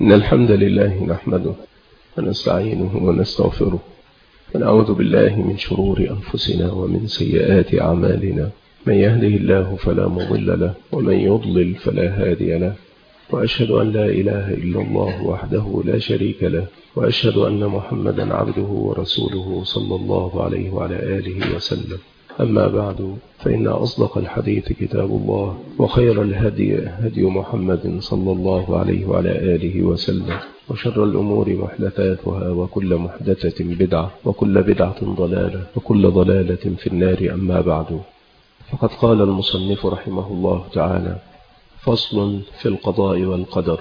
إن الحمد لله نحمده ونستعينه ونستغفره ونعوذ بالله من شرور أنفسنا ومن سيئات أعمالنا. من يهده الله فلا مضل له ومن يضلل فلا هادي له، وأشهد أن لا إله إلا الله وحده لا شريك له، وأشهد أن محمدا عبده ورسوله صلى الله عليه وعلى آله وسلم. أما بعد، فإن أصدق الحديث كتاب الله، وخير الهدي هدي محمد صلى الله عليه وعلى آله وسلم، وشر الأمور محدثاتها، وكل محدثة بدعة، وكل بدعة ضلالة، وكل ضلالة في النار. أما بعد، فقد قال المصنف رحمه الله تعالى: فصل في القضاء والقدر.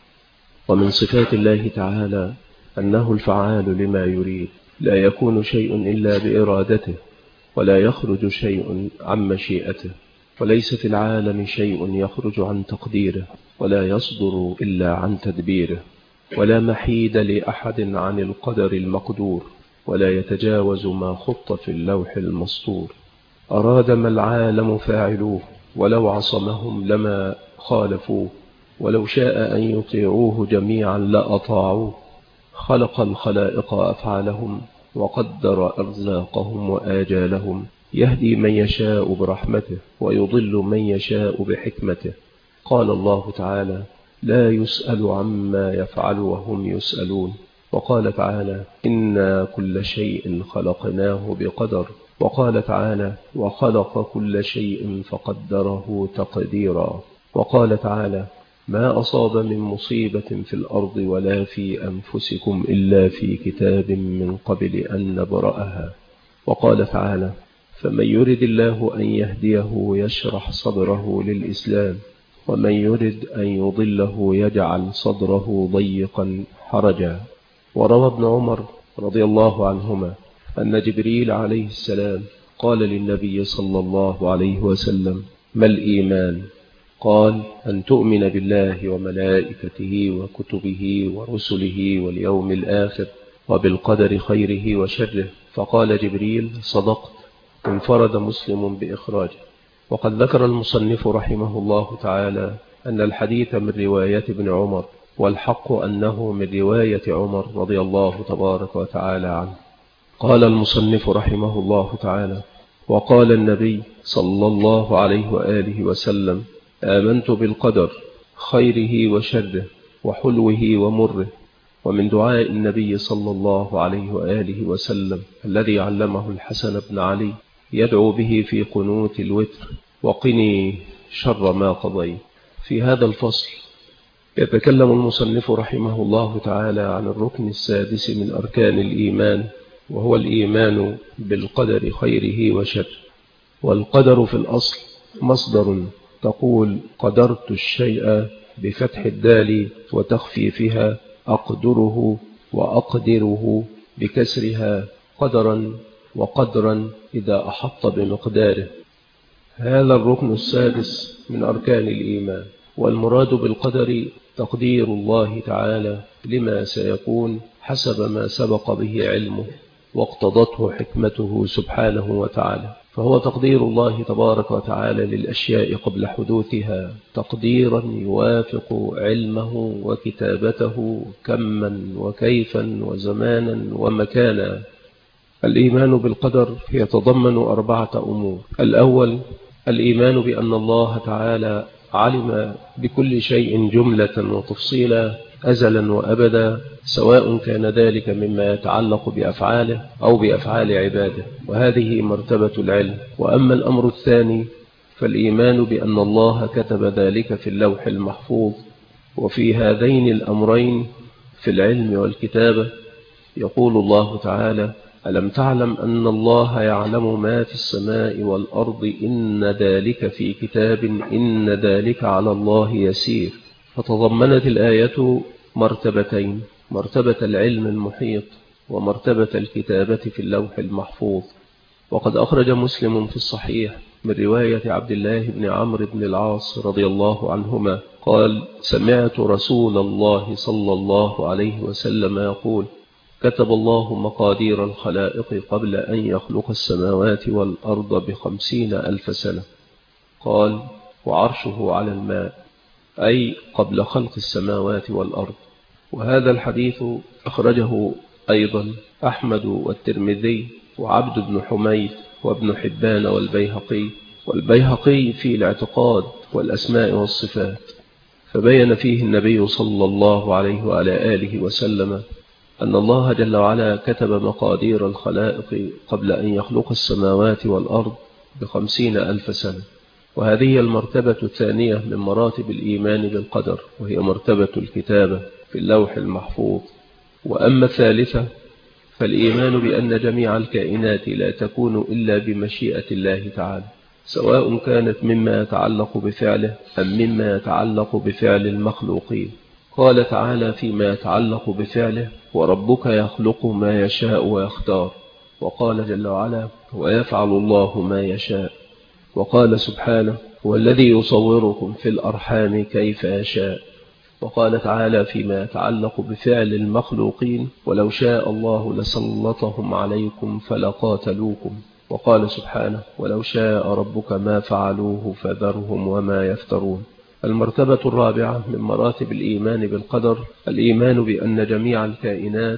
ومن صفات الله تعالى أنه الفعال لما يريد، لا يكون شيء إلا بإرادته، ولا يخرج شيء عن مشيئته، وليس في العالم شيء يخرج عن تقديره، ولا يصدر إلا عن تدبيره، ولا محيد لأحد عن القدر المقدور، ولا يتجاوز ما خط في اللوح المسطور. أراد ما العالم فاعلوه، ولو عصمهم لما خالفوه، ولو شاء أن يطيعوه جميعا لأطاعوه. خلق الخلائق أفعالهم، وقدر أرزاقهم وآجالهم، يهدي من يشاء برحمته، ويضل من يشاء بحكمته. قال الله تعالى: لا يسأل عما يفعل وهم يسألون. وقال تعالى: إنا كل شيء خلقناه بقدر. وقال تعالى: وخلق كل شيء فقدره تقديرا. وقال تعالى: ما أصاب من مصيبة في الأرض ولا في أنفسكم إلا في كتاب من قبل أن نبرأها. وقال تعالى: فمن يرد الله أن يهديه يشرح صدره للإسلام، ومن يرد أن يضله يجعل صدره ضيقا حرجا. وروى ابن عمر رضي الله عنهما أن جبريل عليه السلام قال للنبي صلى الله عليه وسلم: ما الإيمان؟ قال: أن تؤمن بالله وملائكته وكتبه ورسله واليوم الآخر وبالقدر خيره وشره. فقال جبريل: صدقت. انفرد مسلم بإخراجه. وقد ذكر المصنف رحمه الله تعالى أن الحديث من رواية ابن عمر، والحق أنه من رواية عمر رضي الله تبارك وتعالى عنه. قال المصنف رحمه الله تعالى: وقال النبي صلى الله عليه وآله وسلم: آمنت بالقدر خيره وشره وحلوه ومره. ومن دعاء النبي صلى الله عليه وآله وسلم الذي علمه الحسن بن علي يدعو به في قنوت الوتر: وقني شر ما قضيت. في هذا الفصل يتكلم المصنف رحمه الله تعالى عن الركن السادس من أركان الإيمان، وهو الإيمان بالقدر خيره وشره. والقدر في الأصل مصدر، تقول قدرت الشيء بفتح الدال وتخفيفها، أقدره وأقدره بكسرها، قدرا وقدرا إذا أحط بمقداره. هذا الركن السادس من أركان الإيمان. والمراد بالقدر تقدير الله تعالى لما سيكون حسب ما سبق به علمه واقتضته حكمته سبحانه وتعالى. فهو تقدير الله تبارك وتعالى للأشياء قبل حدوثها، تقديرا يوافق علمه وكتابته كما وكيفا وزمانا ومكانا. الإيمان بالقدر يتضمن 4 أمور. الأول: الإيمان بأن الله تعالى علم بكل شيء جملة وتفصيلا أزلا وأبدا، سواء كان ذلك مما يتعلق بأفعاله أو بأفعال عباده، وهذه مرتبة العلم. وأما الأمر الثاني فالإيمان بأن الله كتب ذلك في اللوح المحفوظ. وفي هذين الأمرين في العلم والكتابة يقول الله تعالى: ألم تعلم أن الله يعلم ما في السماء والأرض إن ذلك في كتاب إن ذلك على الله يسير. فتضمنت الآية مرتبتين: مرتبة العلم المحيط، ومرتبة الكتابة في اللوح المحفوظ. وقد أخرج مسلم في الصحيح من رواية عبد الله بن عمرو بن العاص رضي الله عنهما قال: سمعت رسول الله صلى الله عليه وسلم يقول: كتب الله مقادير الخلائق قبل أن يخلق السماوات والأرض ب50,000 سنة. قال: وعرشه على الماء، أي قبل خلق السماوات والأرض. وهذا الحديث أخرجه أيضا أحمد والترمذي وعبد بن حميد وابن حبان والبيهقي في الاعتقاد والأسماء والصفات، فبين فيه النبي صلى الله عليه وعلى آله وسلم أن الله جل وعلا كتب مقادير الخلائق قبل أن يخلق السماوات والأرض ب50,000 سنة، وهذه المرتبة الثانية من مراتب الإيمان بالقدر، وهي مرتبة الكتابة في اللوح المحفوظ. وأما الثالثة فالإيمان بأن جميع الكائنات لا تكون إلا بمشيئة الله تعالى، سواء كانت مما يتعلق بفعله أم مما يتعلق بفعل المخلوقين. قال تعالى فيما يتعلق بفعله: وربك يخلق ما يشاء ويختار. وقال جل وعلا: ويفعل الله ما يشاء. وقال سبحانه: والذي يصوركم في الأرحام كيف يشاء. وقال تعالى فيما يتعلق بفعل المخلوقين: ولو شاء الله لسلطهم عليكم فلقاتلوكم. وقال سبحانه: ولو شاء ربك ما فعلوه فذرهم وما يفترون. المرتبة الرابعة من مراتب الإيمان بالقدر الإيمان بأن جميع الكائنات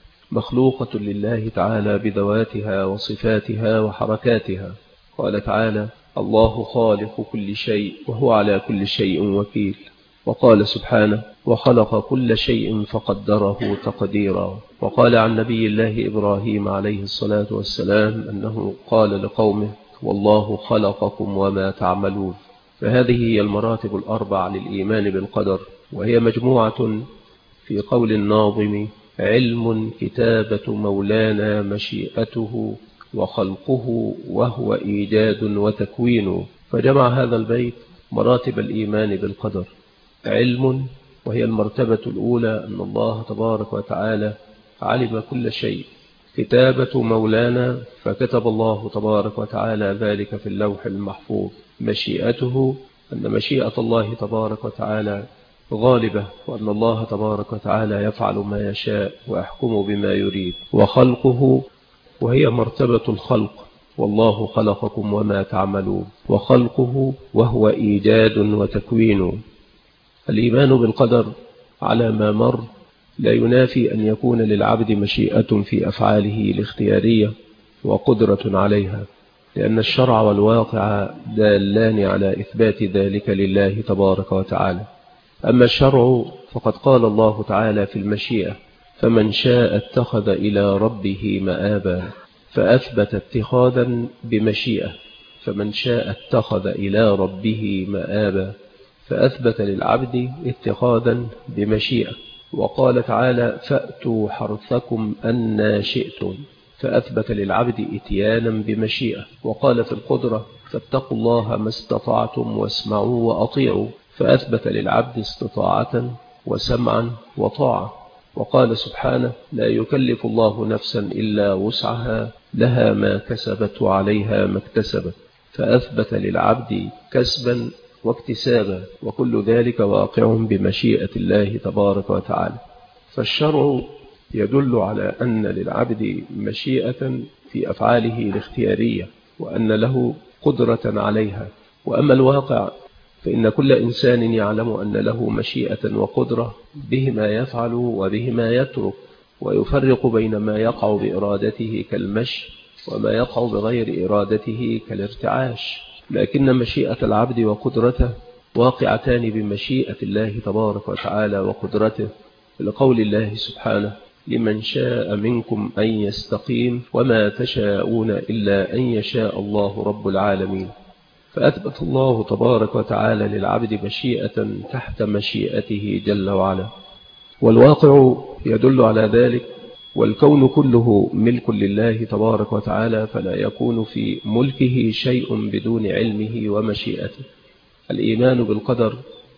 مخلوقة لله تعالى بذواتها وصفاتها وحركاتها. قال تعالى: الله خالق كل شيء وهو على كل شيء وكيل. وقال سبحانه: وخلق كل شيء فقدره تقديرا. وقال عن نبي الله إبراهيم عليه الصلاة والسلام أنه قال لقومه: والله خلقكم وما تعملون. فهذه هي المراتب الأربع للإيمان بالقدر، وهي مجموعة في قول الناظم: علم كتابة مولانا مشيئته وخلقه وهو إيجاد وتكوين. فجمع هذا البيت مراتب الإيمان بالقدر: علم، وهي المرتبة الأولى أن الله تبارك وتعالى علم كل شيء. كتابة مولانا، فكتب الله تبارك وتعالى ذلك في اللوح المحفوظ. مشيئته، أن مشيئة الله تبارك وتعالى غالبة، وأن الله تبارك وتعالى يفعل ما يشاء ويحكم بما يريد. وخلقه، وهي مرتبة الخلق: والله خلقكم وما تعملون. وخلقه وهو إيجاد وتكوين. الإيمان بالقدر على ما مر لا ينافي أن يكون للعبد مشيئة في أفعاله الاختيارية وقدرة عليها، لأن الشرع والواقع دالان على إثبات ذلك لله تبارك وتعالى. أما الشرع فقد قال الله تعالى في المشيئة: فمن شاء اتخذ إلى ربه مآبا، فأثبت اتخاذا بمشيئة. فمن شاء اتخذ إلى ربه مآبا، فأثبت للعبد اتخاذا بمشيئة. وقال تعالى: فأتوا حرثكم أنا شئتم، فأثبت للعبد اتيانا بمشيئة. وقال في القدرة: فاتقوا الله ما استطعتم واسمعوا وأطيعوا، فأثبت للعبد استطاعة وسمعا وطاعة. وقال سبحانه: لا يكلف الله نفسا إلا وسعها، لها ما كسبت وعليها ما اكتسبت، فأثبت للعبد كسبا واكتسابا، وكل ذلك واقع بمشيئة الله تبارك وتعالى. فالشرع يدل على أن للعبد مشيئة في أفعاله الاختيارية، وأن له قدرة عليها. وأما الواقع فإن كل إنسان يعلم أن له مشيئة وقدرة بهما يفعل وبهما يترك، ويفرق بين ما يقع بإرادته كالمشي وما يقع بغير إرادته كالارتعاش. لكن مشيئة العبد وقدرته واقعتان بمشيئة الله تبارك وتعالى وقدرته، لقول الله سبحانه: لمن شاء منكم أن يستقيم وما تشاءون إلا أن يشاء الله رب العالمين. فأثبت الله تبارك وتعالى للعبد مشيئة تحت مشيئته جل وعلا، والواقع يدل على ذلك. والكون كله ملك لله تبارك وتعالى، فلا يكون في ملكه شيء بدون علمه ومشيئته. الإيمان بالقدر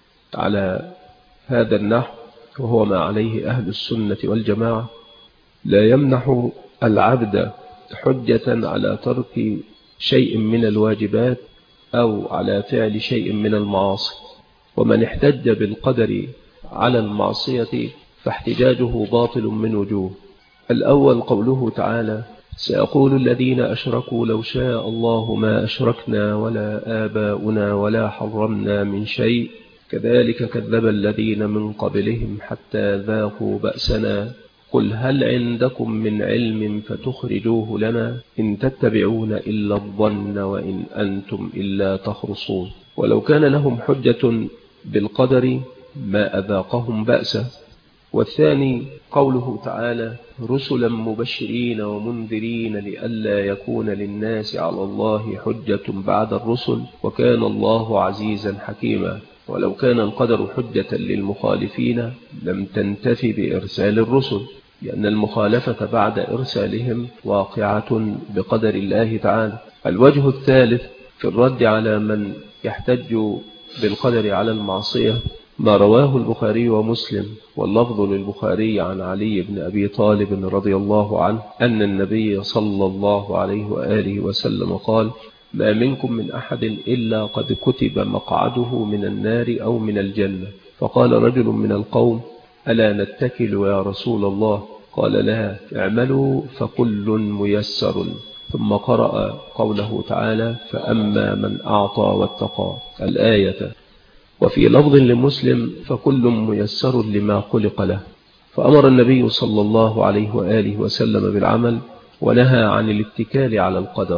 على هذا النحو، وهو ما عليه أهل السنة والجماعة، لا يمنح العبد حجة على ترك شيء من الواجبات أو على فعل شيء من المعاصي. ومن احتج بالقدر على المعصية فاحتجاجه باطل من وجوه. الأول قوله تعالى: سيقول الذين أشركوا لو شاء الله ما أشركنا ولا آباؤنا ولا حرمنا من شيء، كذلك كذب الذين من قبلهم حتى ذاقوا بأسنا قل هل عندكم من علم فتخرجوه لنا إن تتبعون إلا الظن وإن أنتم إلا تخرصون. ولو كان لهم حجة بالقدر ما أذاقهم بأسه. والثاني قوله تعالى رسلا مبشرين ومنذرين لئلا يكون للناس على الله حجة بعد الرسل وكان الله عزيزا حكيما. ولو كان القدر حجة للمخالفين لم تنتفي بإرسال الرسل، لأن المخالفة بعد إرسالهم واقعة بقدر الله تعالى. الوجه الثالث في الرد على من يحتج بالقدر على المعصية ما رواه البخاري ومسلم، واللفظ للبخاري عن علي بن أبي طالب رضي الله عنه أن النبي صلى الله عليه وآله وسلم قال ما منكم من أحد إلا قد كتب مقعده من النار أو من الجنة. فقال رجل من القوم ألا نتكل يا رسول الله؟ قال لا، اعملوا فكل ميسر. ثم قرأ قوله تعالى فأما من أعطى واتقى الآية. وفي لفظ لمسلم فكل ميسر لما خلق له. فأمر النبي صلى الله عليه وآله وسلم بالعمل ونهى عن الاتكال على القدر.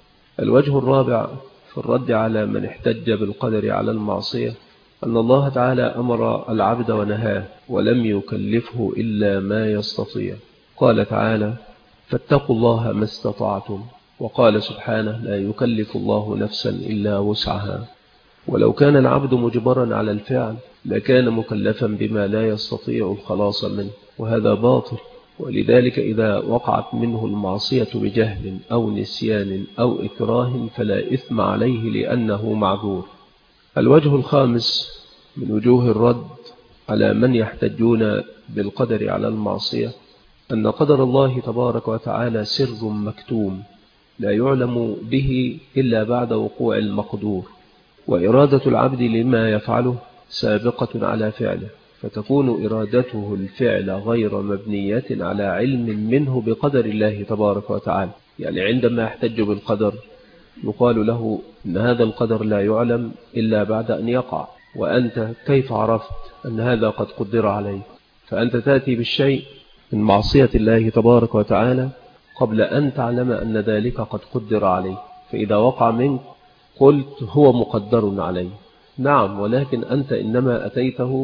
الوجه الرابع في الرد على من احتج بالقدر على المعصية أن الله تعالى أمر العبد ونهاه ولم يكلفه إلا ما يستطيع. قال تعالى فاتقوا الله ما استطعتم، وقال سبحانه لا يكلف الله نفسا إلا وسعها. ولو كان العبد مجبرا على الفعل لكان مكلفا بما لا يستطيع الخلاص منه، وهذا باطل. ولذلك إذا وقعت منه المعصية بجهل أو نسيان أو إكراه فلا إثم عليه لأنه معذور. الوجه الخامس من وجوه الرد على من يحتجون بالقدر على المعصية أن قدر الله تبارك وتعالى سر مكتوم لا يعلم به إلا بعد وقوع المقدور، وإرادة العبد لما يفعله سابقة على فعله، فتكون إرادته الفعل غير مبنية على علم منه بقدر الله تبارك وتعالى. يعني عندما يحتج بالقدر يقال له إن هذا القدر لا يعلم إلا بعد أن يقع، وأنت كيف عرفت أن هذا قد قدر عليك؟ فأنت تأتي بالشيء من معصية الله تبارك وتعالى قبل أن تعلم أن ذلك قد قدر عليك، فإذا وقع منك قلت هو مقدر عليه. نعم، ولكن أنت إنما أتيته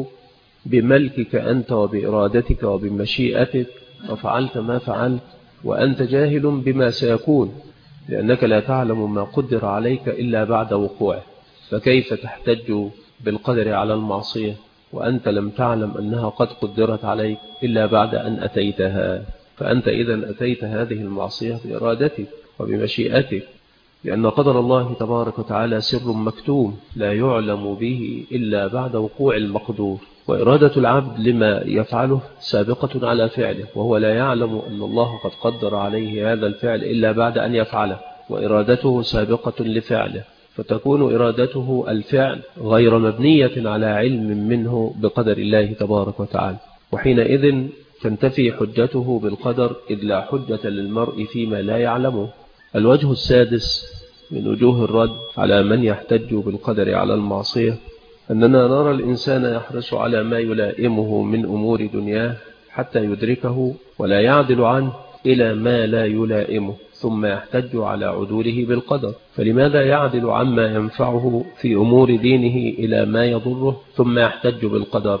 بملكك أنت وبإرادتك وبمشيئتك وفعلت ما فعلت وأنت جاهل بما سيكون، لأنك لا تعلم ما قدر عليك إلا بعد وقوعه. فكيف تحتج بالقدر على المعصية وأنت لم تعلم أنها قد قدرت عليك إلا بعد أن أتيتها؟ فأنت إذن أتيت هذه المعصية بإرادتك وبمشيئتك، لأن قدر الله تبارك وتعالى سر مكتوم لا يعلم به إلا بعد وقوع المقدور، وإرادة العبد لما يفعله سابقة على فعله، وهو لا يعلم أن الله قد قدر عليه هذا الفعل إلا بعد أن يفعله، وإرادته سابقة لفعله، فتكون إرادته الفعل غير مبنية على علم منه بقدر الله تبارك وتعالى، وحينئذ تنتفي حجته بالقدر إذ لا حجة للمرء فيما لا يعلمه. الوجه السادس من وجوه الرد على من يحتج بالقدر على المعصية أننا نرى الإنسان يحرص على ما يلائمه من أمور دنياه حتى يدركه ولا يعدل عنه إلى ما لا يلائمه، ثم يحتج على عدوله بالقدر. فلماذا يعدل عما ينفعه في أمور دينه إلى ما يضره ثم يحتج بالقدر؟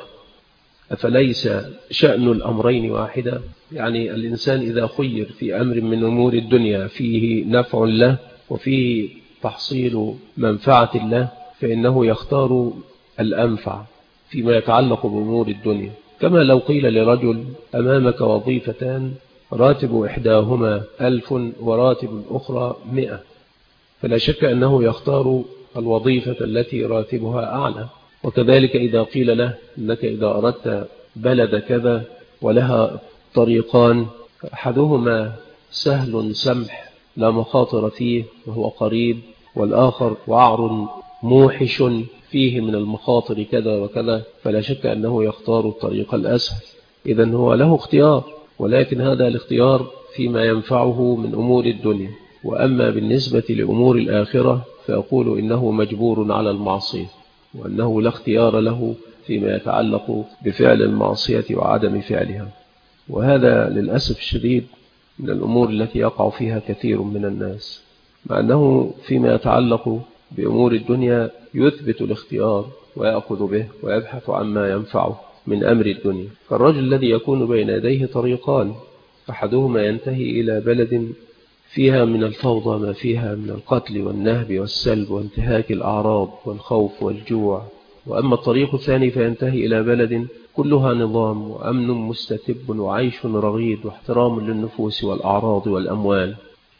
أفليس شأن الأمرين واحدا؟ يعني الإنسان إذا خير في أمر من أمور الدنيا فيه نفع له وفيه تحصيل منفعة له فإنه يختار الأنفع فيما يتعلق بأمور الدنيا. كما لو قيل لرجل أمامك وظيفتان راتب إحداهما 1000 وراتب الأخرى 100، فلا شك أنه يختار الوظيفة التي راتبها أعلى. وكذلك إذا قيل له أنك إذا أردت بلد كذا ولها طريقان أحدهما سهل سمح لا مخاطر فيه وهو قريب، والآخر وعر موحش فيه من المخاطر كذا وكذا، فلا شك أنه يختار الطريق الأسهل. إذن هو له اختيار، ولكن هذا الاختيار فيما ينفعه من أمور الدنيا. وأما بالنسبة لأمور الآخرة فيقول إنه مجبور على المعصية. وأنه لا اختيار له فيما يتعلق بفعل المعصية وعدم فعلها. وهذا للأسف الشديد من الأمور التي يقع فيها كثير من الناس، مع أنه فيما يتعلق بأمور الدنيا يثبت الاختيار ويأخذ به ويبحث عما ينفعه من أمر الدنيا. فالرجل الذي يكون بين يديه طريقان، أحدهما ينتهي إلى بلد فيها من الفوضى ما فيها من القتل والنهب والسلب وانتهاك الأعراض والخوف والجوع، وأما الطريق الثاني فينتهي إلى بلد كلها نظام وأمن مستتب وعيش رغيد واحترام للنفوس والأعراض والأموال.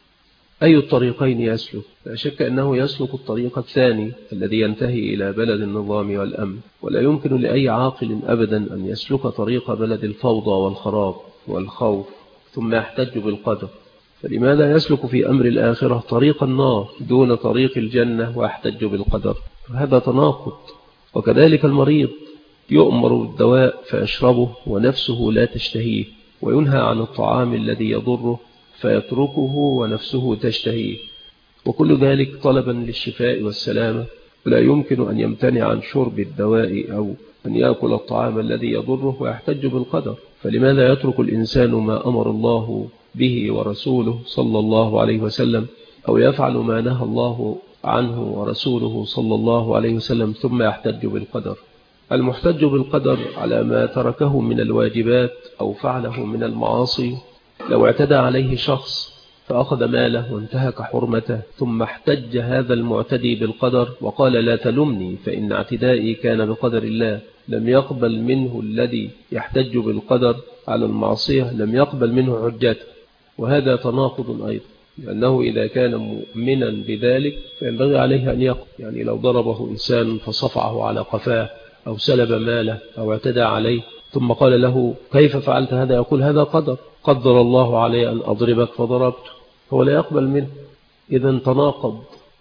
أي الطريقين يسلك؟ لا شك أنه يسلك الطريق الثاني الذي ينتهي إلى بلد النظام والأمن، ولا يمكن لأي عاقل أبدا أن يسلك طريق بلد الفوضى والخراب والخوف ثم يحتج بالقدر. فلماذا يسلك في أمر الآخرة طريق النار دون طريق الجنة ويحتج بالقدر؟ هذا تناقض. وكذلك المريض يؤمر بالدواء فيشربه ونفسه لا تشتهيه، وينهى عن الطعام الذي يضره فيتركه ونفسه تشتهيه، وكل ذلك طلبا للشفاء والسلامة. ولا يمكن أن يمتنع عن شرب الدواء أو أن يأكل الطعام الذي يضره ويحتج بالقدر. فلماذا يترك الإنسان ما أمر الله به ورسوله صلى الله عليه وسلم، أو يفعل ما نهى الله عنه ورسوله صلى الله عليه وسلم ثم يحتج بالقدر؟ المحتج بالقدر على ما تركه من الواجبات أو فعله من المعاصي، لو اعتدى عليه شخص فأخذ ماله وانتهك حرمته ثم احتج هذا المعتدي بالقدر وقال لا تلمني فإن اعتدائي كان بقدر الله، لم يقبل منه الذي يحتج بالقدر على المعصية، لم يقبل منه حجته. وهذا تناقض أيضا، لأنه إذا كان مؤمنا بذلك فينبغي عليه أن يقبل. يعني لو ضربه إنسان فصفعه على قفاه أو سلب ماله أو اعتدى عليه ثم قال له كيف فعلت هذا، يقول هذا قدر الله علي أن أضربك فضربته، هو لا يقبل منه. إذن تناقض،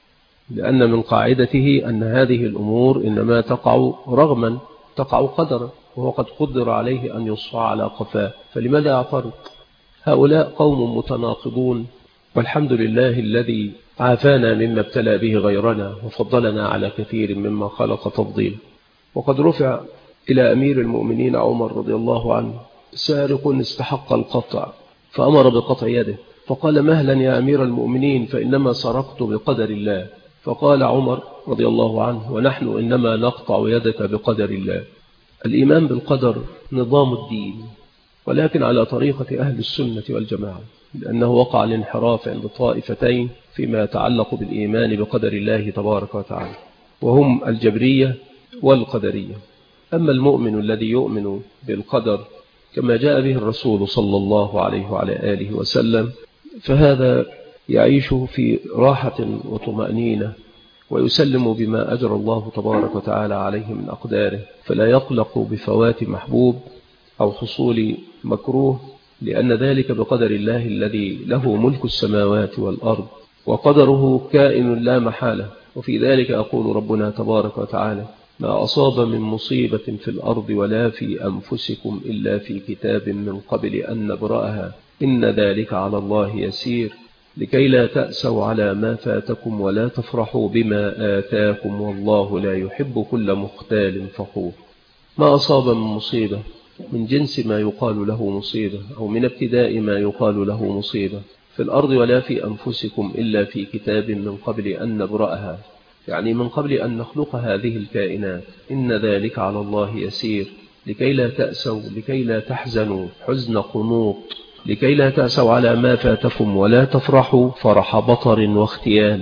لأن من قاعدته أن هذه الأمور إنما تقع رغما، تقع قدرا، وهو قد قدر عليه أن يصفع على قفاه، فلماذا يعترض؟ هؤلاء قوم متناقضون، والحمد لله الذي عافانا مما ابتلى به غيرنا وفضلنا على كثير مما خلق تفضيل. وقد رفع إلى أمير المؤمنين عمر رضي الله عنه سارق استحق القطع فأمر بقطع يده، فقال مهلا يا أمير المؤمنين فإنما سرقت بقدر الله. فقال عمر رضي الله عنه ونحن إنما نقطع يدك بقدر الله. الإيمان بالقدر نظام الدين، ولكن على طريقة أهل السنة والجماعة، لأنه وقع الانحراف عند طائفتين فيما يتعلق بالإيمان بقدر الله تبارك وتعالى، وهم الجبرية والقدرية. أما المؤمن الذي يؤمن بالقدر كما جاء به الرسول صلى الله عليه وعلى آله وسلم، فهذا يعيش في راحة وطمأنينة ويسلم بما أجر الله تبارك وتعالى عليه من أقداره، فلا يقلق بفوات محبوب أو حصول مكروه، لأن ذلك بقدر الله الذي له ملك السماوات والأرض، وقدره كائن لا محالة. وفي ذلك أقول ربنا تبارك وتعالى ما أصاب من مصيبة في الأرض ولا في أنفسكم إلا في كتاب من قبل أن نبرأها إن ذلك على الله يسير لكي لا تأسوا على ما فاتكم ولا تفرحوا بما آتاكم والله لا يحب كل مختال فخور. ما أصاب من مصيبة من جنس ما يقال له مصيبة أو من ابتداء ما يقال له مصيبة في الأرض ولا في أنفسكم إلا في كتاب من قبل أن نبرأها، يعني من قبل أن نخلق هذه الكائنات. إن ذلك على الله يسير لكي لا تأسوا لكي لا تحزنوا حزن قنوط، لكي لا تأسوا على ما فاتكم ولا تفرحوا فرح بطر واختيال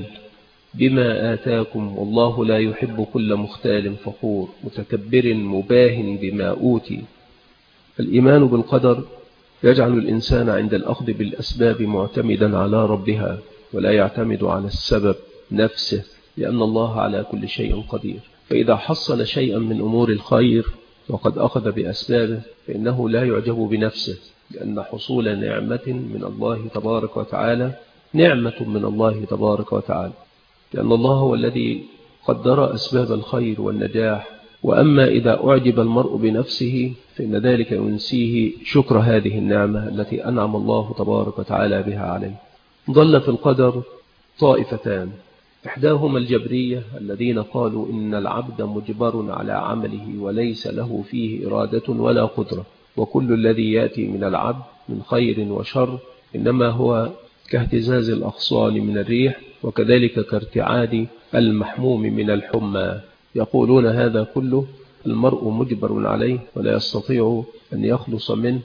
بما آتاكم والله لا يحب كل مختال فخور متكبر مباه بما أوتي. الإيمان بالقدر يجعل الإنسان عند الأخذ بالأسباب معتمدا على ربها ولا يعتمد على السبب نفسه، لأن الله على كل شيء قدير. فإذا حصل شيئا من أمور الخير وقد أخذ بأسبابه فإنه لا يعجب بنفسه، لأن حصول نعمة من الله تبارك وتعالى نعمة من الله تبارك وتعالى، لأن الله هو الذي قدر أسباب الخير والنجاح. وأما إذا أعجب المرء بنفسه فإن ذلك ينسيه شكر هذه النعمة التي أنعم الله تبارك وتعالى بها عليه. ضل في القدر طائفتان، إحداهما الجبرية الذين قالوا إن العبد مجبر على عمله وليس له فيه إرادة ولا قدرة، وكل الذي يأتي من العبد من خير وشر إنما هو كاهتزاز الأغصان من الريح، وكذلك كارتعاد المحموم من الحمى. يقولون هذا كله المرء مجبر عليه ولا يستطيع أن يخلص منه،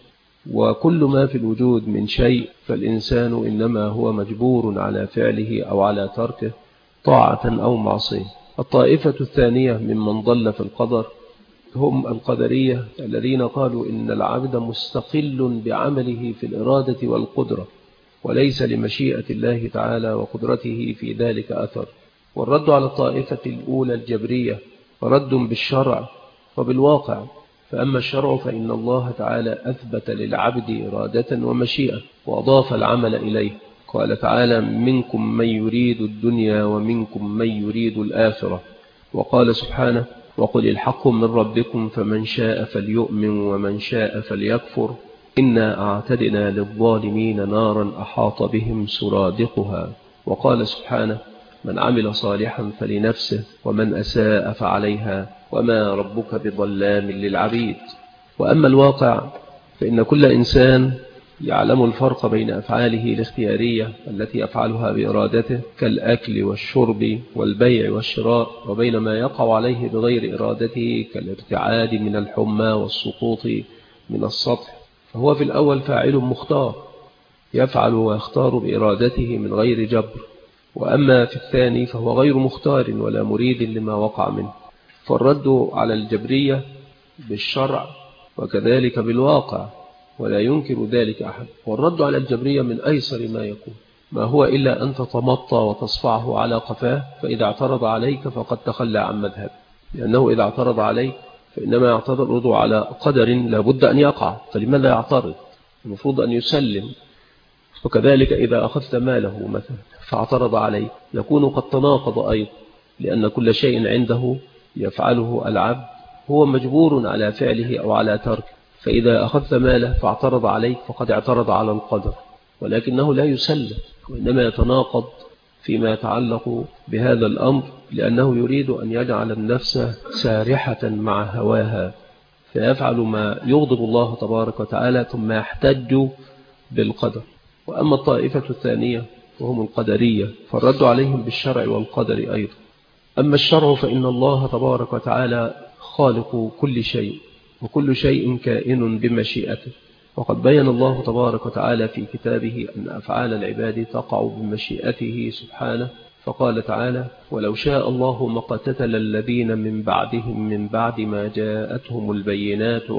وكل ما في الوجود من شيء فالإنسان إنما هو مجبور على فعله أو على تركه طاعة أو معصية. الطائفة الثانية ممن ضل في القدر هم القدرية الذين قالوا إن العبد مستقل بعمله في الإرادة والقدرة، وليس لمشيئة الله تعالى وقدرته في ذلك أثر. والرد على الطائفة الأولى الجبرية رد بالشرع وبالواقع. فأما الشرع فإن الله تعالى أثبت للعبد إرادة ومشيئة وأضاف العمل إليه. قال تعالى: منكم من يريد الدنيا ومنكم من يريد الآخرة. وقال سبحانه: وقل الحق من ربكم فمن شاء فليؤمن ومن شاء فليكفر إنا أعتدنا للظالمين نارا أحاط بهم سرادقها. وقال سبحانه: من عمل صالحا فلنفسه ومن أساء فعليها وما ربك بظلام للعبيد. وأما الواقع فإن كل إنسان يعلم الفرق بين أفعاله الاختيارية التي يفعلها بإرادته كالأكل والشرب والبيع والشراء، وبين ما يقع عليه بغير إرادته كالارتعاد من الحمى والسقوط من السطح. فهو في الأول فاعل مختار يفعل ويختار بإرادته من غير جبر، وأما في الثاني فهو غير مختار ولا مريد لما وقع منه. فالرد على الجبرية بالشرع وكذلك بالواقع، ولا ينكر ذلك أحد. والرد على الجبرية من أيسر ما يكون، ما هو إلا أن تتمطى وتصفعه على قفاه، فإذا اعترض عليك فقد تخلى عن مذهب، لأنه إذا اعترض عليك فإنما يعترض على قدر لابد أن يقع، فلماذا يعترض؟ المفروض أن يسلم. وكذلك إذا أخذت ماله مثلا فاعترض عليك يكون قد تناقض أيضا، لأن كل شيء عنده يفعله العبد هو مجبور على فعله أو على تركه، فإذا أخذت ماله فاعترض عليك فقد اعترض على القدر، ولكنه لا يسلم، وإنما يتناقض فيما يتعلق بهذا الأمر، لأنه يريد أن يجعل النفس سارحة مع هواها فيفعل ما يغضب الله تبارك وتعالى ثم يحتج بالقدر. وأما الطائفة الثانية وهم القدرية فالرد عليهم بالشرع والقدر أيضا. أما الشرع فإن الله تبارك وتعالى خالق كل شيء، وكل شيء كائن بمشيئته، وقد بين الله تبارك وتعالى في كتابه أن أفعال العباد تقع بمشيئته سبحانه، فقال تعالى: ولو شاء الله ما اقتتل الذين من بعدهم من بعد ما جاءتهم البينات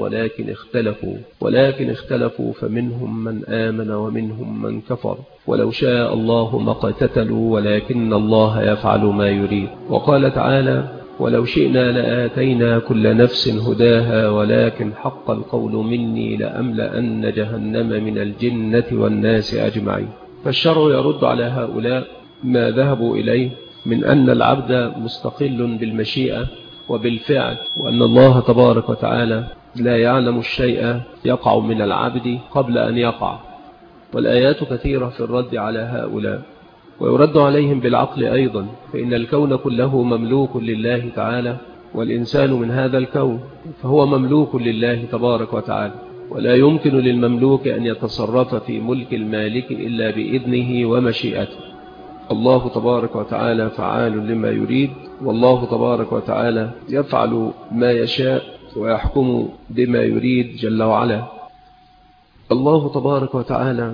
ولكن اختلفوا فمنهم من آمن ومنهم من كفر ولو شاء الله ما اقتتلوا ولكن الله يفعل ما يريد. وقال تعالى: ولو شئنا لآتينا كل نفس هداها ولكن حق القول مني لأملأن جهنم من الجنة والناس أجمعين. فالشرع يرد على هؤلاء ما ذهبوا إليه من أن العبد مستقل بالمشيئة وبالفعل، وأن الله تبارك وتعالى لا يعلم الشيء يقع من العبد قبل أن يقع. والآيات كثيرة في الرد على هؤلاء، ويرد عليهم بالعقل أيضا، فإن الكون كله مملوك لله تعالى، والإنسان من هذا الكون فهو مملوك لله تبارك وتعالى، ولا يمكن للمملوك أن يتصرف في ملك المالك إلا بإذنه ومشيئته. الله تبارك وتعالى فعال لما يريد، والله تبارك وتعالى يفعل ما يشاء ويحكم بما يريد جل وعلا. الله تبارك وتعالى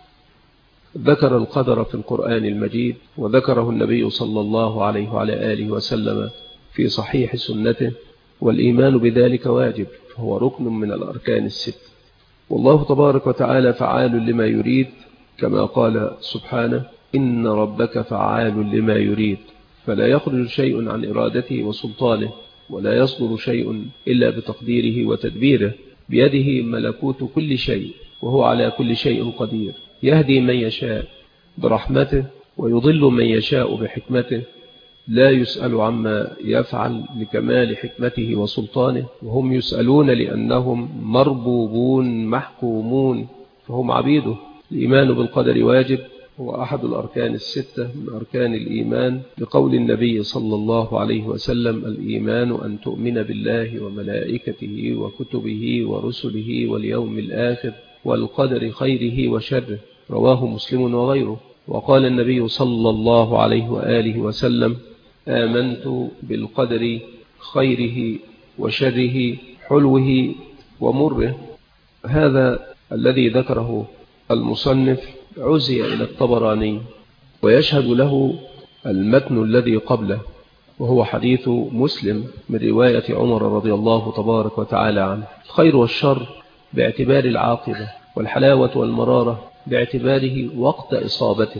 ذكر القدر في القرآن المجيد، وذكره النبي صلى الله عليه وعلى آله وسلم في صحيح سنته، والإيمان بذلك واجب، فهو ركن من الأركان الست. والله تبارك وتعالى فعال لما يريد، كما قال سبحانه: إن ربك فعال لما يريد، فلا يخرج شيء عن إرادته وسلطانه، ولا يصدر شيء إلا بتقديره وتدبيره، بيده ملكوت كل شيء، وهو على كل شيء قدير، يهدي من يشاء برحمته ويضل من يشاء بحكمته، لا يسأل عما يفعل لكمال حكمته وسلطانه، وهم يسألون لأنهم مربوبون محكومون، فهم عبيده. الإيمان بالقدر واجب، هو أحد الأركان الستة من أركان الإيمان، لقول النبي صلى الله عليه وسلم: الإيمان أن تؤمن بالله وملائكته وكتبه ورسله واليوم الآخر والقدر خيره وشره، رواه مسلم وغيره. وقال النبي صلى الله عليه وآله وسلم: آمنت بالقدر خيره وشره حلوه ومره. هذا الذي ذكره المصنف عزي إلى الطبراني، ويشهد له المتن الذي قبله، وهو حديث مسلم من رواية عمر رضي الله تبارك وتعالى عنه: الخير والشر باعتبار العاقبة، والحلاوة والمرارة باعتباره وقت إصابته.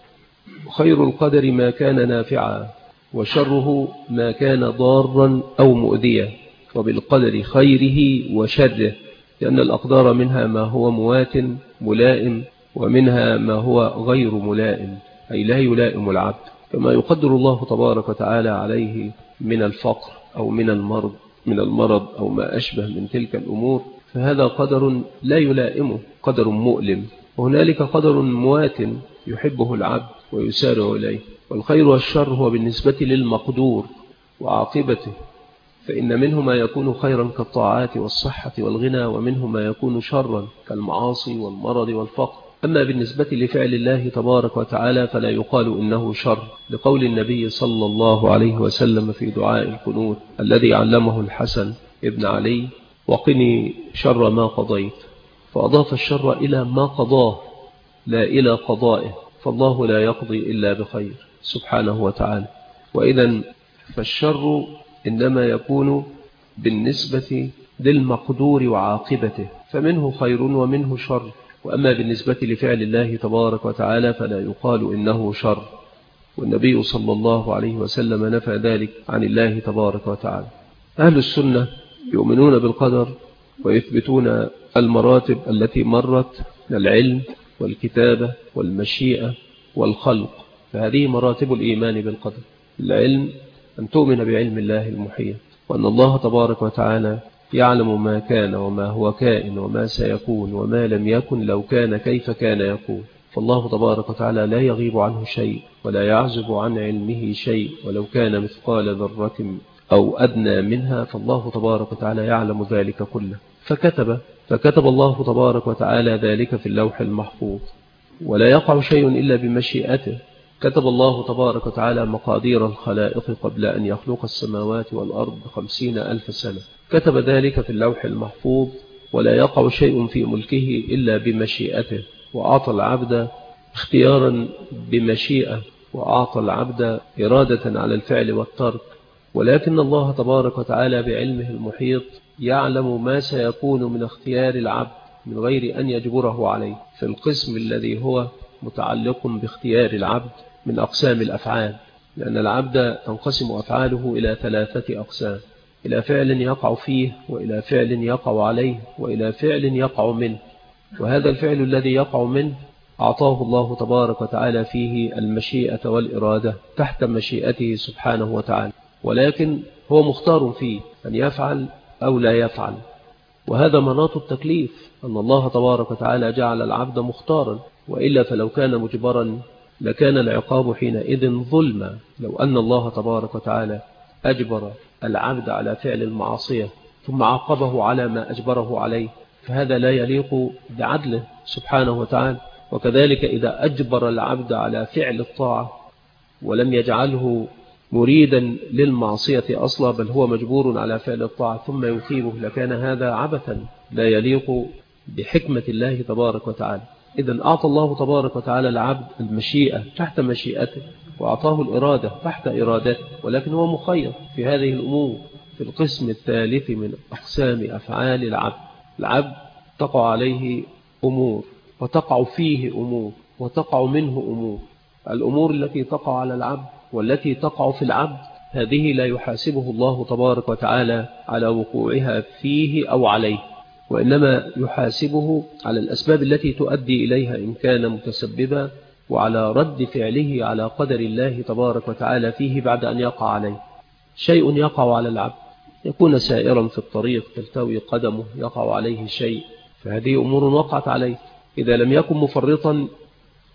خير القدر ما كان نافعا، وشره ما كان ضارا أو مؤذيا، وبالقدر خيره وشره، لأن الأقدار منها ما هو موات ملائم، ومنها ما هو غير ملائم، أي لا يلائم العبد، كما يقدر الله تبارك وتعالى عليه من الفقر أو من المرض أو ما أشبه من تلك الأمور، فهذا قدر لا يلائمه، قدر مؤلم. وهنالك قدر موات يحبه العبد ويسارع إليه. والخير والشر هو بالنسبة للمقدور وعاقبته، فإن منه ما يكون خيرا كالطاعات والصحة والغنى، ومنه ما يكون شرا كالمعاصي والمرض والفقر. أما بالنسبة لفعل الله تبارك وتعالى فلا يقال إنه شر، لقول النبي صلى الله عليه وسلم في دعاء القنوت الذي علمه الحسن ابن علي: وقني شر ما قضيت، فأضاف الشر إلى ما قضاه لا إلى قضائه، فالله لا يقضي إلا بخير سبحانه وتعالى. وإذن فالشر إنما يكون بالنسبة للمقدور وعاقبته، فمنه خير ومنه شر. وأما بالنسبة لفعل الله تبارك وتعالى فلا يقال إنه شر، والنبي صلى الله عليه وسلم نفى ذلك عن الله تبارك وتعالى. أهل السنة يؤمنون بالقدر ويثبتون المراتب التي مرت من العلم والكتابة والمشيئة والخلق، فهذه مراتب الإيمان بالقدر. العلم أن تؤمن بعلم الله المحيط، وأن الله تبارك وتعالى يعلم ما كان وما هو كائن وما سيكون وما لم يكن لو كان كيف كان يكون. فالله تبارك وتعالى لا يغيب عنه شيء ولا يعزب عن علمه شيء، ولو كان مثقال ذرة أو أدنى منها فالله تبارك وتعالى يعلم ذلك كله. فكتب الله تبارك وتعالى ذلك في اللوح المحفوظ، ولا يقع شيء إلا بمشيئته. كتب الله تبارك وتعالى مقادير الخلائق قبل أن يخلق السماوات والأرض 50,000 سنة، كتب ذلك في اللوح المحفوظ، ولا يقع شيء في ملكه إلا بمشيئته. وأعطى العبد اختيارا بمشيئة، وأعطى العبد إرادة على الفعل والترك، ولكن الله تبارك وتعالى بعلمه المحيط يعلم ما سيكون من اختيار العبد من غير أن يجبره عليه، في القسم الذي هو متعلق باختيار العبد من أقسام الأفعال، لأن العبد تنقسم أفعاله إلى 3 أقسام: إلى فعل يقع فيه، وإلى فعل يقع عليه، وإلى فعل يقع منه. وهذا الفعل الذي يقع منه أعطاه الله تبارك وتعالى فيه المشيئة والإرادة تحت مشيئته سبحانه وتعالى، ولكن هو مختار فيه أن يفعل أو لا يفعل. وهذا مناط التكليف، أن الله تبارك وتعالى جعل العبد مختارا، وإلا فلو كان مجبرا لكان العقاب حينئذ ظلما. لو أن الله تبارك وتعالى أجبر العبد على فعل المعصية ثم عاقبه على ما أجبره عليه، فهذا لا يليق بعدله سبحانه وتعالى. وكذلك إذا أجبر العبد على فعل الطاعة ولم يجعله مريدا للمعصية أصلا، بل هو مجبور على فعل الطاعة ثم يثيبه، لكان هذا عبثا لا يليق بحكمة الله تبارك وتعالى. إذن أعطى الله تبارك وتعالى العبد المشيئة تحت مشيئته، وأعطاه الإرادة تحت إرادته، ولكن هو مخير في هذه الأمور. في القسم الثالث من أقسام أفعال العبد تقع عليه أمور، وتقع فيه أمور، وتقع منه أمور. الأمور التي تقع على العبد والتي تقع في العبد هذه لا يحاسبه الله تبارك وتعالى على وقوعها فيه أو عليه، وإنما يحاسبه على الأسباب التي تؤدي إليها إن كان متسببا، وعلى رد فعله على قدر الله تبارك وتعالى فيه بعد أن يقع عليه. شيء يقع على العبد، يكون سائرا في الطريق تلتوي قدمه يقع عليه شيء، فهذه أمور وقعت عليه. إذا لم يكن مفرطا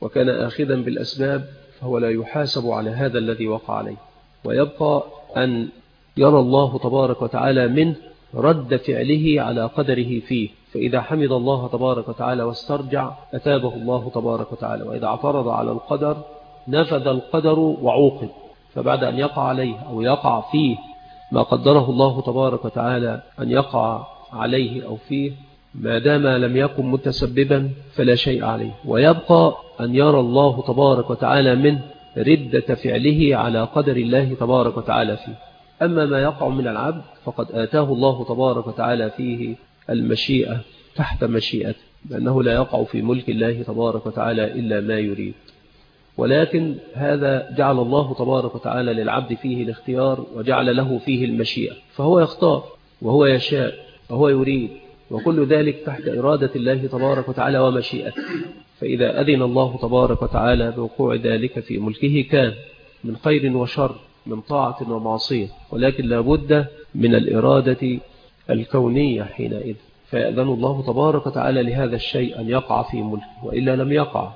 وكان آخذا بالأسباب فهو لا يحاسب على هذا الذي وقع عليه، ويبقى أن يرى الله تبارك وتعالى منه رد فعله على قدره فيه، فإذا حمد الله تبارك وتعالى واسترجع أتابه الله تبارك وتعالى، وإذا اعترض على القدر نفذ القدر وعوقب. فبعد أن يقع عليه أو يقع فيه ما قدره الله تبارك وتعالى أن يقع عليه أو فيه، ما دام لم يكن متسببا فلا شيء عليه، ويبقى أن يرى الله تبارك وتعالى منه ردة فعله على قدر الله تبارك وتعالى فيه. أما ما يقع من العبد فقد آتاه الله تبارك وتعالى فيه المشيئة تحت مشيئته، لأنه لا يقع في ملك الله تبارك وتعالى إلا ما يريد، ولكن هذا جعل الله تبارك وتعالى للعبد فيه الاختيار وجعل له فيه المشيئة، فهو يختار وهو يشاء وهو يريد، وكل ذلك تحت إرادة الله تبارك وتعالى ومشيئته. فإذا أذن الله تبارك وتعالى بوقوع ذلك في ملكه كان من خير وشر، من طاعة ومعصية، ولكن لا بد من الإرادة الكونية حينئذ، فيأذن الله تبارك وتعالى لهذا الشيء أن يقع في ملكه، وإلا لم يقع.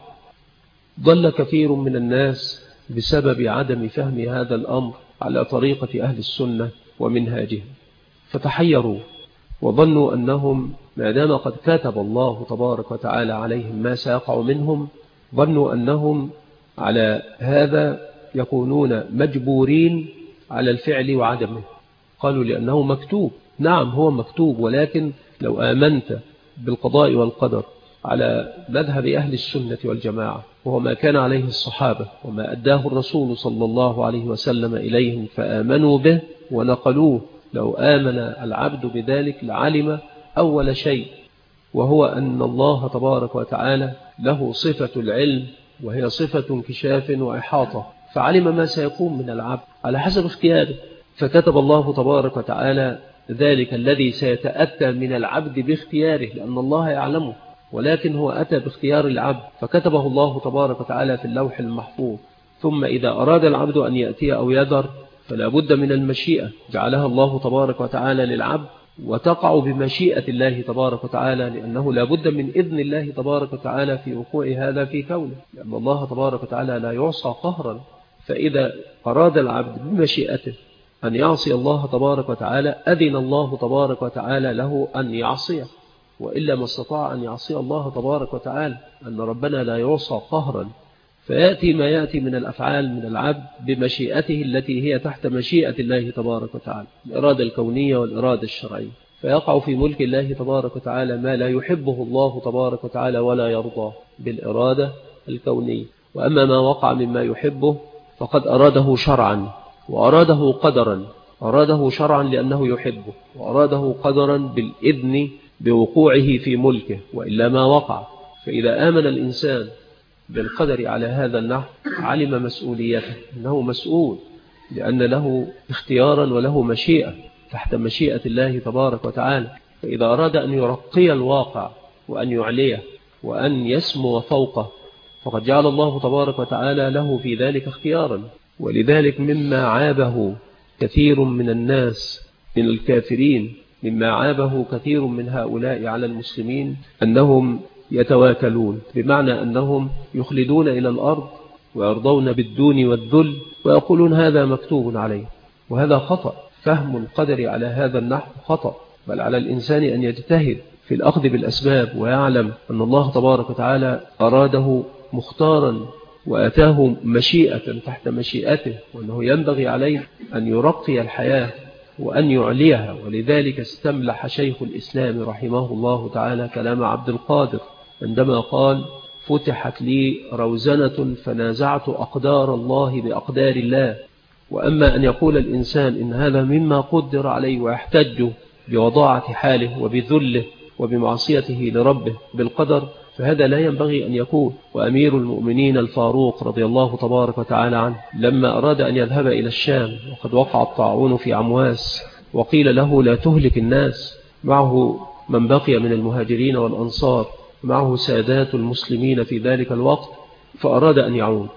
ضل كثير من الناس بسبب عدم فهم هذا الأمر على طريقة أهل السنة ومنهاجهم، فتحيروا وظنوا أنهم ما دام قد كتب الله تبارك وتعالى عليهم ما سيقع منهم، ظنوا أنهم على هذا يكونون مجبورين على الفعل وعدمه. قالوا لأنه مكتوب. نعم هو مكتوب، ولكن لو آمنت بالقضاء والقدر على مذهب أهل السنة والجماعة، وهو ما كان عليه الصحابة وما أداه الرسول صلى الله عليه وسلم إليهم فآمنوا به ونقلوه، لو آمن العبد بذلك لعلم أول شيء، وهو أن الله تبارك وتعالى له صفة العلم، وهي صفة انكشاف وإحاطة، فعلم ما سيكون من العبد على حسب اختياره، فكتب الله تبارك وتعالى ذلك الذي سيتأتى من العبد باختياره، لأن الله يعلمه، ولكن هو أتى باختيار العبد فكتبه الله تبارك وتعالى في اللوح المحفوظ. ثم إذا أراد العبد أن يأتي أو يذر فلا بد من المشيئة جعلها الله تبارك وتعالى للعبد، وتقع بمشيئة الله تبارك وتعالى، لأنه لا بد من إذن الله تبارك وتعالى في وقوع هذا في كونه، لأن الله تبارك وتعالى لا يعصى قهرا. فإذا أراد العبد بمشيئته أن يعصي الله تبارك وتعالى أذن الله تبارك وتعالى له أن يعصيه، وإلا ما استطاع أن يعصي الله تبارك وتعالى، أن ربنا لا يعصى قهرا. فيأتي ما يأتي من الأفعال من العبد بمشيئته التي هي تحت مشيئة الله تبارك وتعالى، الإرادة الكونية والإرادة الشرعية، فيقع في ملك الله تبارك وتعالى ما لا يحبه الله تبارك وتعالى ولا يرضاه بالإرادة الكونية. وأما ما وقع مما يحبه فقد أراده شرعا وأراده قدرا، أراده شرعا لأنه يحبه، وأراده قدرا بالإذن بوقوعه في ملكه، وإلا ما وقع. فإذا آمن الإنسان بالقدر على هذا النحو علم مسؤوليته، أنه مسؤول، لأن له اختيارا وله مشيئة تحت مشيئة الله تبارك وتعالى. فإذا أراد أن يرقي الواقع وأن يعليه وأن يسمو فوقه فقد جعل الله تبارك وتعالى له في ذلك اختيارا. ولذلك مما عابه كثير من الناس من الكافرين، مما عابه كثير من هؤلاء على المسلمين أنهم يتواكلون، بمعنى أنهم يخلدون إلى الأرض ويرضون بالدون والذل ويقولون هذا مكتوب عليه، وهذا خطأ. فهم القدر على هذا النحو خطأ، بل على الإنسان أن يجتهد في الأخذ بالأسباب ويعلم أن الله تبارك وتعالى أراده مختارا وأتاه مشيئة تحت مشيئته، وأنه ينبغي عليه أن يرقي الحياة وأن يعليها. ولذلك استملح شيخ الإسلام رحمه الله تعالى كلام عبد القادر عندما قال: فتحت لي روزنة فنازعت أقدار الله بأقدار الله. وأما أن يقول الإنسان إن هذا مما قدر عليه ويحتج بوضاعة حاله وبذله وبمعصيته لربه بالقدر، فهذا لا ينبغي أن يكون. وأمير المؤمنين الفاروق رضي الله تبارك وتعالى عنه لما أراد أن يذهب إلى الشام وقد وقع الطاعون في عمواس وقيل له لا تهلك الناس، معه من بقي من المهاجرين والأنصار، معه سادات المسلمين في ذلك الوقت، فأراد أن يعود.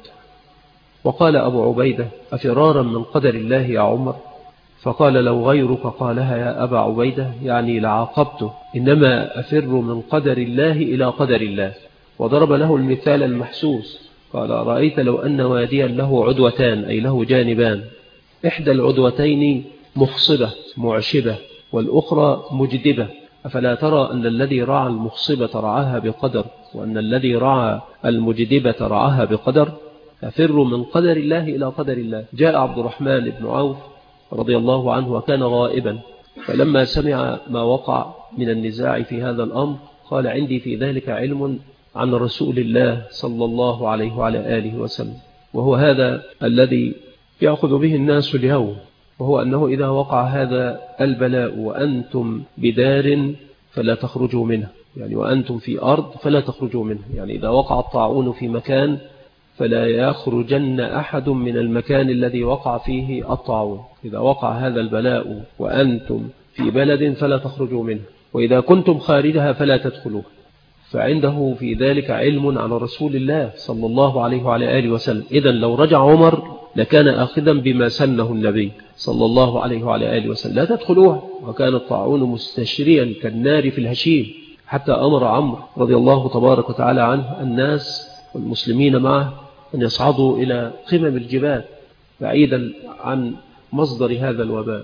وقال أبو عبيدة: أفرارا من قدر الله يا عمر؟ فقال: لو غيرك قالها يا أبا عبيدة يعني لعاقبته، إنما أفر من قدر الله إلى قدر الله. وضرب له المثال المحسوس قال رأيت لو أن واديا له عدوتان أي له جانبان، إحدى العدوتين مخصبة معشبة والأخرى مجدبة، أفلا ترى أن الذي رعى المخصبة رعاها بقدر وأن الذي رعى المجدبة رعاها بقدر؟ أفر من قدر الله إلى قدر الله. جاء عبد الرحمن بن عوف رضي الله عنه وكان غائبا، فلما سمع ما وقع من النزاع في هذا الأمر قال عندي في ذلك علم عن رسول الله صلى الله عليه وعلى آله وسلم، وهو هذا الذي يأخذ به الناس اليوم، وهو أنه إذا وقع هذا البلاء وأنتم بدار فلا تخرجوا منه، يعني وأنتم في أرض فلا تخرجوا منه، يعني إذا وقع الطاعون في مكان فلا يخرجن أحد من المكان الذي وقع فيه الطاعون. إذا وقع هذا البلاء وأنتم في بلد فلا تخرجوا منه، وإذا كنتم خارجها فلا تدخلوه. فعنده في ذلك علم عن رسول الله صلى الله عليه وعلى آله وسلم. إذن لو رجع عمر لكان آخذا بما سنه النبي صلى الله عليه وعلى آله وسلم، لا تدخلوها، وكان الطاعون مستشريا كالنار في الهشيم، حتى أمر عمرو رضي الله تبارك وتعالى عنه الناس والمسلمين معه أن يصعدوا إلى قمم الجبال بعيدا عن مصدر هذا الوباء.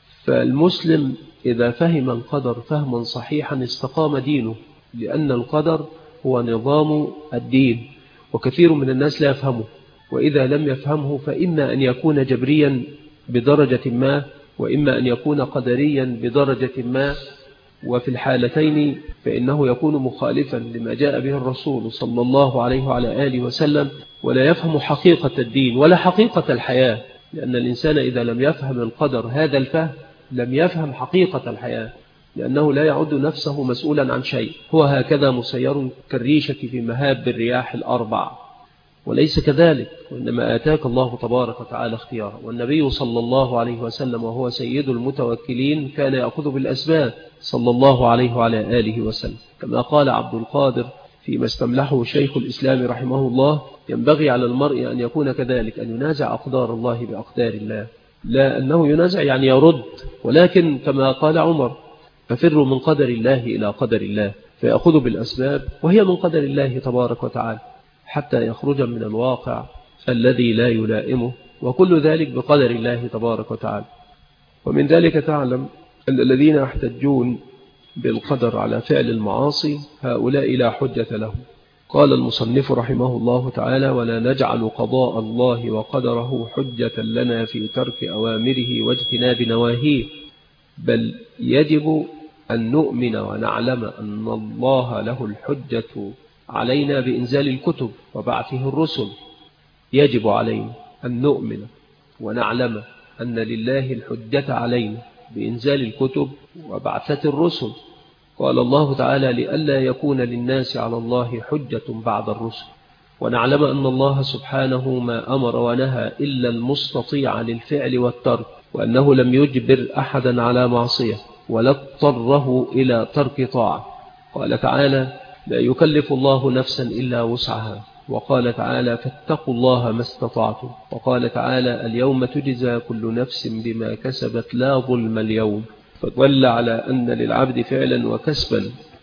فالمسلم إذا فهم القدر فهما صحيحا استقام دينه، لأن القدر هو نظام الدين، وكثير من الناس لا يفهمه، وإذا لم يفهمه فإما أن يكون جبريا بدرجة ما وإما أن يكون قدريا بدرجة ما، وفي الحالتين فإنه يكون مخالفا لما جاء به الرسول صلى الله عليه وعلى آله وسلم، ولا يفهم حقيقة الدين ولا حقيقة الحياة، لأن الإنسان إذا لم يفهم القدر هذا الفهم لم يفهم حقيقة الحياة، لأنه لا يعد نفسه مسؤولا عن شيء، هو هكذا مسير كالريشة في مهاب الرياح الأربع، وليس كذلك، وإنما آتاك الله تبارك وتعالى اختيارا. والنبي صلى الله عليه وسلم وهو سيد المتوكلين كان يأخذ بالأسباب صلى الله عليه وعلى آله وسلم، كما قال عبد القادر فيما استملحه شيخ الإسلام رحمه الله: ينبغي على المرء أن يكون كذلك، أن ينازع أقدار الله بأقدار الله، لا أنه ينازع يعني يرد، ولكن كما قال عمر: ففروا من قدر الله إلى قدر الله، فيأخذ بالأسباب وهي من قدر الله تبارك وتعالى، حتى يخرج من الواقع الذي لا يلائمه، وكل ذلك بقدر الله تبارك وتعالى. ومن ذلك تعلم أن الذين يحتجون بالقدر على فعل المعاصي هؤلاء لا حجة لهم. قال المصنف رحمه الله تعالى: ولا نجعل قضاء الله وقدره حجة لنا في ترك أوامره واجتناب نواهيه، بل يجب أن نؤمن ونعلم أن الله له الحجة علينا بإنزال الكتب وبعثه الرسل. يجب علينا أن نؤمن ونعلم أن لله الحجة علينا بإنزال الكتب وبعثة الرسل. قال الله تعالى: لئلا يكون للناس على الله حجة بعد الرسل. ونعلم أن الله سبحانه ما أمر ونهى إلا المستطيع للفعل والترك، وأنه لم يجبر أحدا على معصية ولا اضطره إلى ترك طاعة. قال تعالى: لا يكلف الله نفسا إلا وسعها. وقال تعالى: فاتقوا الله ما استطعتم. وقال تعالى: اليوم تجزى كل نفس بما كسبت لا ظلم اليوم. فدل على أن للعبد فعلا وكسبا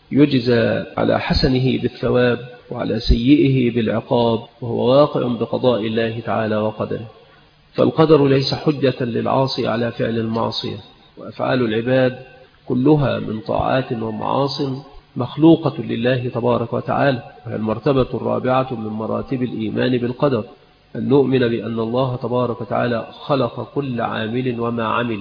يجزى على حسنه بالثواب وعلى سيئه بالعقاب، وهو واقع بقضاء الله تعالى وقدره. فالقدر ليس حجة للعاصي على فعل المعصية، وأفعال العباد كلها من طاعات ومعاصٍ مخلوقة لله تبارك وتعالى، وهي المرتبة الرابعة من مراتب الإيمان بالقدر، أن نؤمن بأن الله تبارك وتعالى خلق كل عامل وما عمل،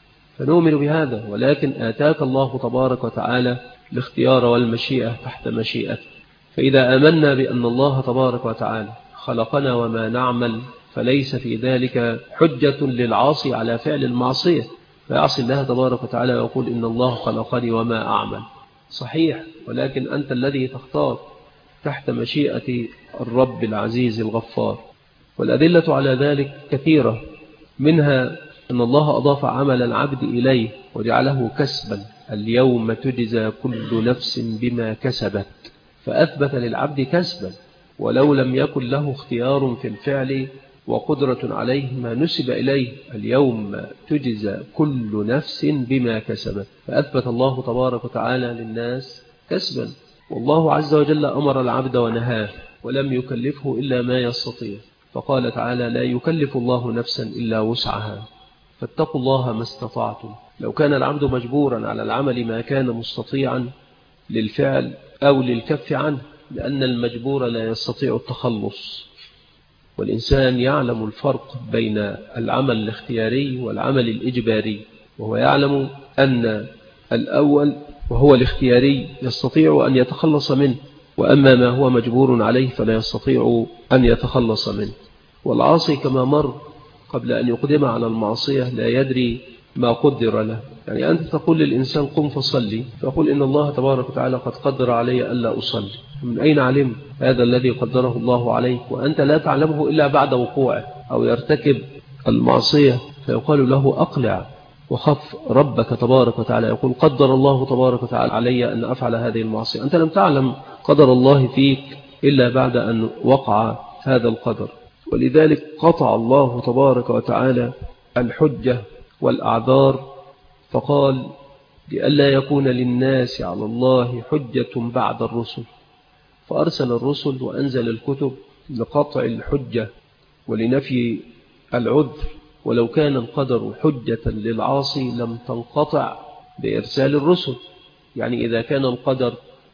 فنؤمن بهذا. ولكن آتاك الله تبارك وتعالى الاختيار والمشيئة تحت مشيئته، فإذا آمنا بأن الله تبارك وتعالى خلقنا وما نعمل فليس في ذلك حجة للعاصي على فعل المعصية، فيعصي الله تبارك وتعالى ويقول: إن الله خلقني وما أعمل. صحيح، ولكن أنت الذي تختار تحت مشيئة الرب العزيز الغفار. والأدلة على ذلك كثيرة، منها أن الله أضاف عمل العبد إليه وجعله كسبا: اليوم تجزى كل نفس بما كسبت، فأثبت للعبد كسبا، ولو لم يكن له اختيار في الفعل وقدرة عليه ما نسب إليه. اليوم تجزى كل نفس بما كسبت، فأثبت الله تبارك وتعالى للناس كسبا. والله عز وجل أمر العبد ونهاه، ولم يكلفه إلا ما يستطيع، فقال تعالى: لا يكلف الله نفسا إلا وسعها، فاتقوا الله ما استطعتم. لو كان العبد مجبورا على العمل ما كان مستطيعا للفعل أو للكف عنه، لأن المجبور لا يستطيع التخلص، والإنسان يعلم الفرق بين العمل الاختياري والعمل الإجباري، وهو يعلم أن الأول وهو الاختياري يستطيع أن يتخلص منه، وأما ما هو مجبور عليه فلا يستطيع أن يتخلص منه. والعاصي كما مر قبل أن يقدم على المعصية لا يدري ما قدر له. يعني أنت تقول للإنسان: قم فصلي، فيقول: إن الله تبارك وتعالى قد قدر علي ألا أصلي. من أين علم هذا الذي قدره الله عليك وأنت لا تعلمه إلا بعد وقوعه؟ أو يرتكب المعصية فيقال له: أقلع وخف ربك تبارك وتعالى، يقول: قدر الله تبارك وتعالى علي أن أفعل هذه المعصية. أنت لم تعلم قدر الله فيك إلا بعد أن وقع هذا القدر. ولذلك قطع الله تبارك وتعالى الحجة والأعذار، فقال: لئلا يكون للناس على الله حجة بعد الرسل، فأرسل الرسل وأنزل الكتب لقطع الحجة ولنفي العذر. ولو كان القدر حجة للعاصي لم تنقطع بإرسال الرسل. يعني إذا كان القدر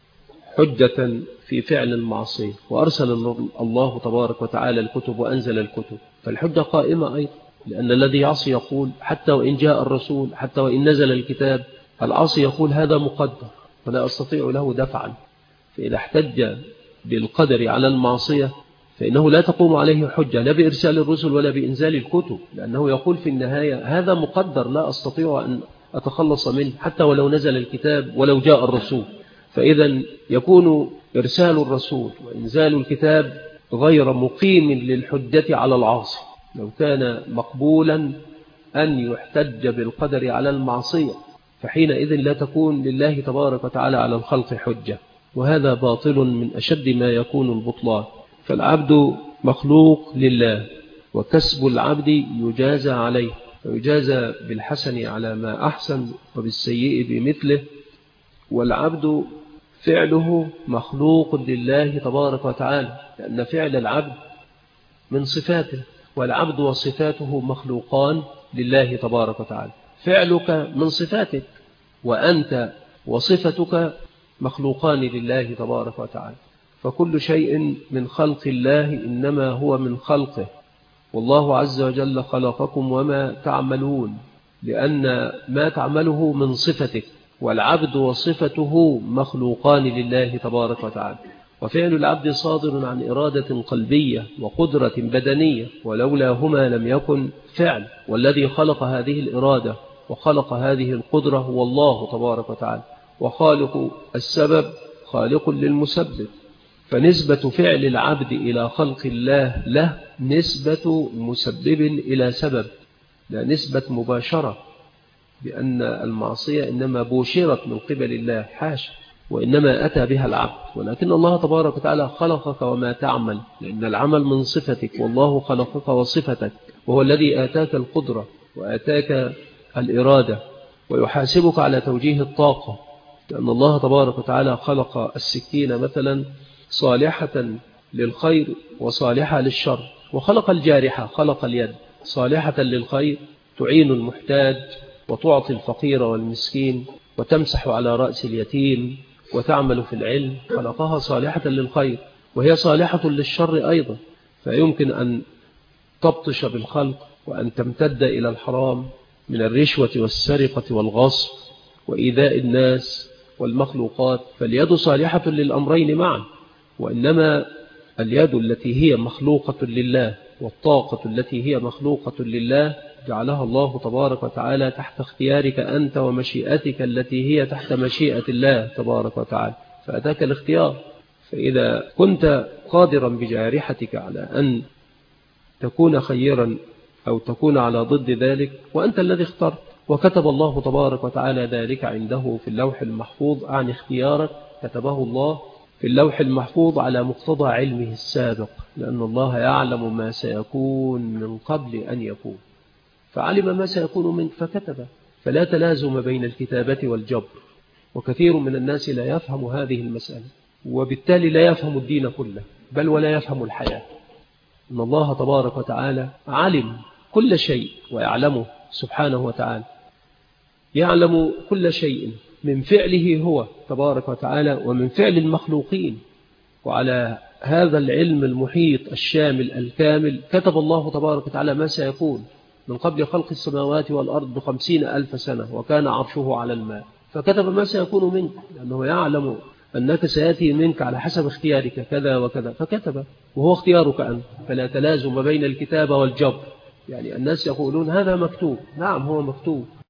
حجة في فعل المعصية وأرسل الله تبارك وتعالى الكتب وأنزل الكتب، فالحجة قائمة أيضا، لأن الذي يعصي يقول: حتى وإن جاء الرسول، حتى وإن نزل الكتاب، العاصي يقول: هذا مقدر ولا أستطيع له دفعا. فإذا احتج بالقدر على المعصية فإنه لا تقوم عليه حجة لا بإرسال الرسل ولا بإنزال الكتب، لأنه يقول في النهاية: هذا مقدر لا أستطيع أن أتخلص منه حتى ولو نزل الكتاب ولو جاء الرسول. فإذا يكون إرسال الرسول وإنزال الكتاب غير مقيم للحجة على العاصي. لو كان مقبولا أن يحتج بالقدر على المعصية فحينئذ لا تكون لله تبارك وتعالى على الخلق حجة، وهذا باطل من أشد ما يكون البطلان. فالعبد مخلوق لله، وكسب العبد يجازى عليه، ويجازى بالحسن على ما أحسن وبالسيء بمثله. والعبد فعله مخلوق لله تبارك وتعالى، لأن فعل العبد من صفاته، والعبد وصفاته مخلوقان لله تبارك وتعالى. فعلك من صفاتك، وأنت وصفتك مخلوقان لله تبارك وتعالى. فكل شيء من خلق الله إنما هو من خلقه، والله عز وجل خلقكم وما تعملون، لأن ما تعمله من صفتك، والعبد وصفته مخلوقان لله تبارك وتعالى. وفعل العبد صادر عن إرادة قلبية وقدرة بدنية، ولولاهما لم يكن فعل. والذي خلق هذه الإرادة وخلق هذه القدرة هو الله تبارك وتعالى، وخالق السبب خالق للمسبب. فنسبة فعل العبد إلى خلق الله له نسبة مسبب إلى سبب، لا نسبة مباشرة، بأن المعصية إنما بوشرت من قبل الله، حاشا، وإنما أتى بها العبد. ولكن الله تبارك وتعالى خلقك وما تعمل، لأن العمل من صفتك، والله خلقك وصفتك، وهو الذي آتاك القدرة وآتاك الإرادة، ويحاسبك على توجيه الطاقة. لأن الله تبارك وتعالى خلق السكين مثلا صالحة للخير وصالحة للشر، وخلق الجارحة، خلق اليد صالحة للخير تعين المحتاج وتعطي الفقير والمسكين وتمسح على رأس اليتيم وتعمل في العلم. خلقها صالحة للخير وهي صالحة للشر أيضا، فيمكن أن تبطش بالخلق وأن تمتد إلى الحرام من الرشوة والسرقة والغصب وإيذاء الناس والمخلوقات. فاليد صالحة للأمرين معا، وإنما اليد التي هي مخلوقة لله والطاقة التي هي مخلوقة لله جعلها الله تبارك وتعالى تحت اختيارك أنت ومشيئتك التي هي تحت مشيئة الله تبارك وتعالى، فأتاك الاختيار. فإذا كنت قادرا بجارحتك على أن تكون خيرا أو تكون على ضد ذلك، وأنت الذي اخترت، وكتب الله تبارك وتعالى ذلك عنده في اللوح المحفوظ عن اختيارك، كتبه الله في اللوح المحفوظ على مقتضى علمه السابق، لأن الله يعلم ما سيكون من قبل أن يكون، فعلم ما سيكون منك فكتب. فلا تلازم بين الكتابة والجبر، وكثير من الناس لا يفهم هذه المسألة، وبالتالي لا يفهم الدين كله، بل ولا يفهم الحياة. إن الله تبارك وتعالى علم كل شيء ويعلمه سبحانه وتعالى، يعلم كل شيء من فعله هو تبارك وتعالى ومن فعل المخلوقين. وعلى هذا العلم المحيط الشامل الكامل كتب الله تبارك وتعالى ما سيكون من قبل خلق السماوات والأرض ب50,000 سنة، وكان عرشه على الماء، فكتب ما سيكون منك، لأنه يعلم أنك سيأتي منك على حسب اختيارك كذا وكذا، فكتب، وهو اختيارك أنت، فلا تلازم بين الكتابة والجبر. يعني الناس يقولون هذا مكتوب، نعم هو مكتوب،